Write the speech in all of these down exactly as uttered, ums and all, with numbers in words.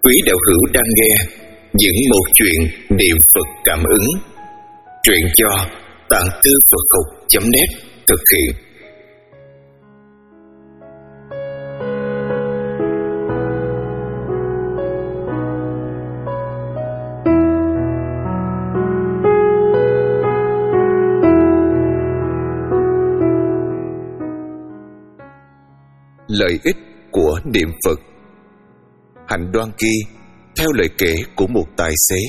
Quý đạo hữu đang nghe những một chuyện niệm Phật cảm ứng. Truyện cho tạng thư Phật học chấm net thực hiện. Lợi ích của niệm Phật. Hạnh đoan ghi theo lời kể của một tài xế.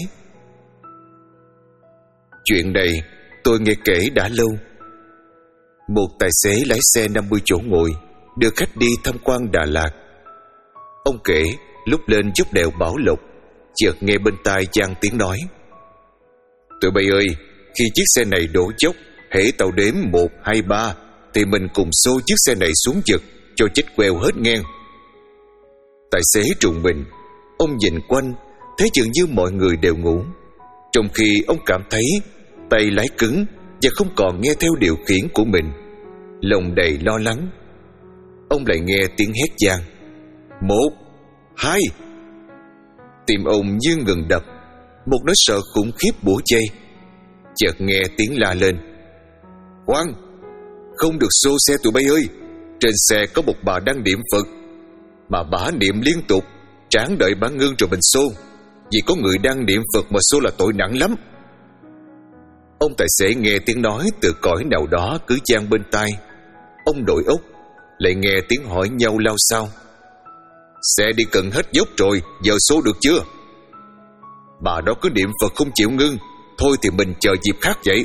Chuyện này tôi nghe kể đã lâu. Một tài xế lái xe năm mươi chỗ ngồi đưa khách đi tham quan Đà Lạt. Ông kể lúc lên dốc đèo Bảo Lộc, chợt nghe bên tai vang tiếng nói: "Tụi bay ơi, khi chiếc xe này đổ dốc, hễ tàu đếm một, hai, ba thì mình cùng xô chiếc xe này xuống vực cho chết queo hết ngang." Tài xế trùng mình, ông nhìn quanh, thấy dường như mọi người đều ngủ, trong khi ông cảm thấy tay lái cứng và không còn nghe theo điều khiển của mình. Lòng đầy lo lắng, ông lại nghe tiếng hét vang: "Một, hai." Tim ông như ngừng đập, một nỗi sợ khủng khiếp bủa vây. Chợt nghe tiếng la lên: "Khoan, không được xô xe tụi bay ơi, trên xe có một bà đang niệm Phật, mà bà niệm liên tục, tráng đợi bà ngưng rồi mình xô, vì có người đang niệm Phật mà xô là tội nặng lắm." Ông tài xế nghe tiếng nói từ cõi nào đó cứ vang bên tai. Ông đổi ốc, lại nghe tiếng hỏi nhau lao xao: "Xe đi cần hết dốc rồi, giờ xô được chưa?" "Bà đó cứ niệm Phật không chịu ngưng, thôi thì mình chờ dịp khác vậy."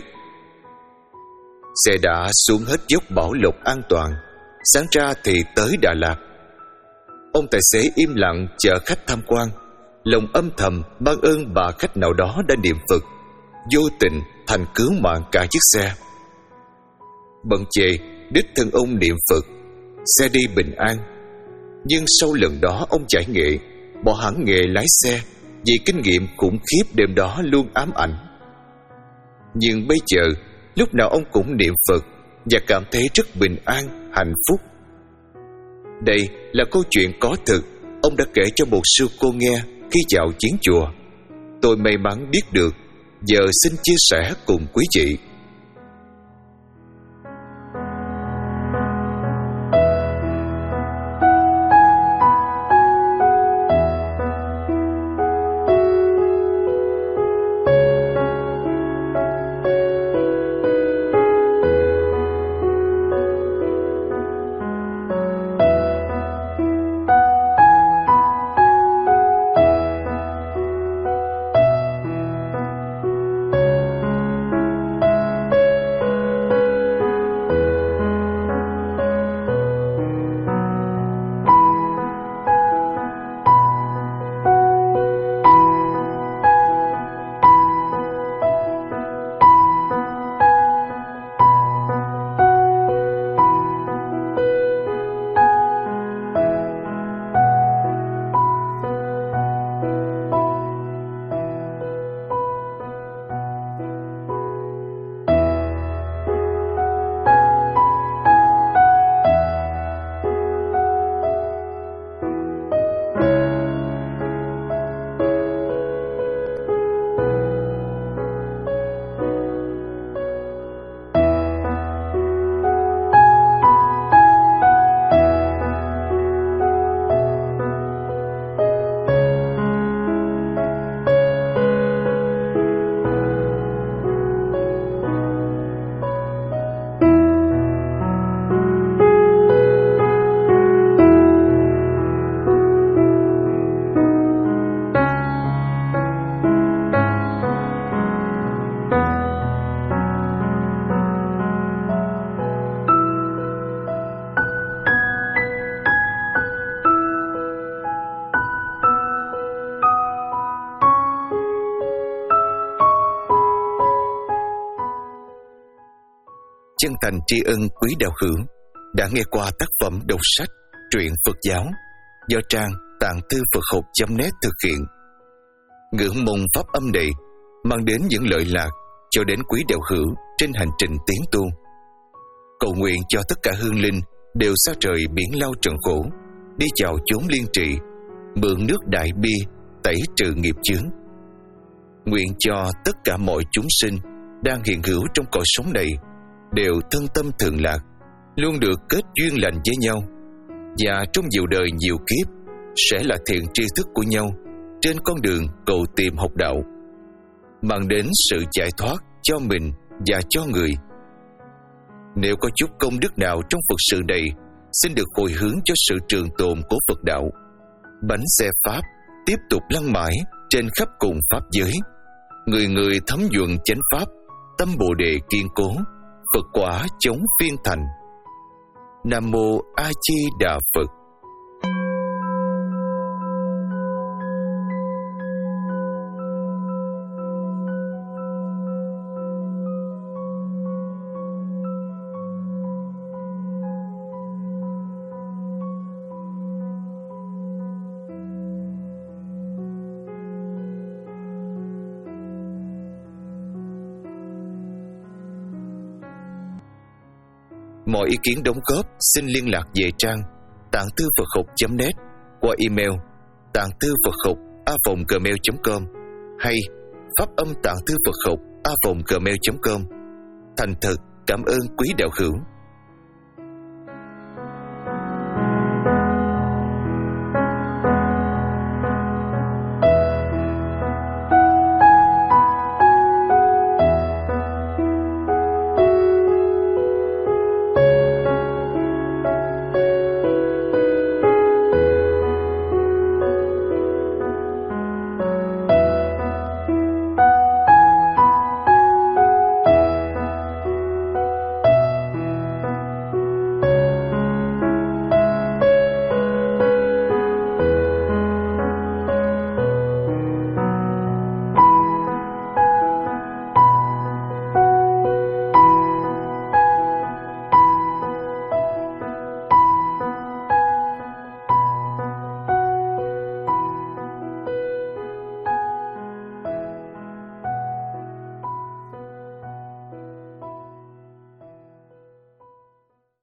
Xe đã xuống hết dốc Bảo Lộc an toàn, sáng ra thì tới Đà Lạt. Ông tài xế im lặng chờ khách tham quan, lòng âm thầm ban ơn bà khách nào đó đã niệm Phật, vô tình thành cứu mạng cả chiếc xe. Bận chề đích thân ông niệm Phật, xe đi bình an. Nhưng sau lần đó ông giải nghệ, bỏ hẳn nghề lái xe vì kinh nghiệm khủng khiếp đêm đó luôn ám ảnh. Nhưng bây giờ lúc nào ông cũng niệm Phật và cảm thấy rất bình an, hạnh phúc. Đây là câu chuyện có thực, ông đã kể cho một sư cô nghe khi vào viếng chùa. Tôi may mắn biết được, giờ xin chia sẻ cùng quý vị. Chân thành tri ân quý đạo hữu đã nghe qua tác phẩm đọc sách Truyện Phật giáo do trang tạng thư Phật học chấm net thực hiện. Ngưỡng mong pháp âm này mang đến những lợi lạc cho đến quý đạo hữu trên hành trình tiến tu. Cầu nguyện cho tất cả hương linh đều xa trời biển lao trần khổ, đi vào chốn liên trị, mượn nước đại bi tẩy trừ nghiệp chướng. Nguyện cho tất cả mọi chúng sinh đang hiện hữu trong cõi sống này đều thân tâm thường lạc, luôn được kết duyên lành với nhau, và trong nhiều đời nhiều kiếp sẽ là thiện tri thức của nhau trên con đường cầu tìm học đạo, mang đến sự giải thoát cho mình và cho người. Nếu có chút công đức nào trong Phật sự này, xin được hồi hướng cho sự trường tồn của Phật đạo. Bánh xe Pháp tiếp tục lăn mãi trên khắp cùng Pháp giới. Người người thấm nhuận chánh Pháp, tâm Bồ Đề kiên cố, Phật quả chống phiên thành. Nam Mô A Di Đà Phật. Mọi ý kiến đóng góp xin liên lạc về trang tạng thư Phật học chấm net qua email tạng thư Phật học a còng gmail chấm com hay pháp âm tạng thư Phật học a còng gmail chấm com. Thành thật cảm ơn quý đạo hữu.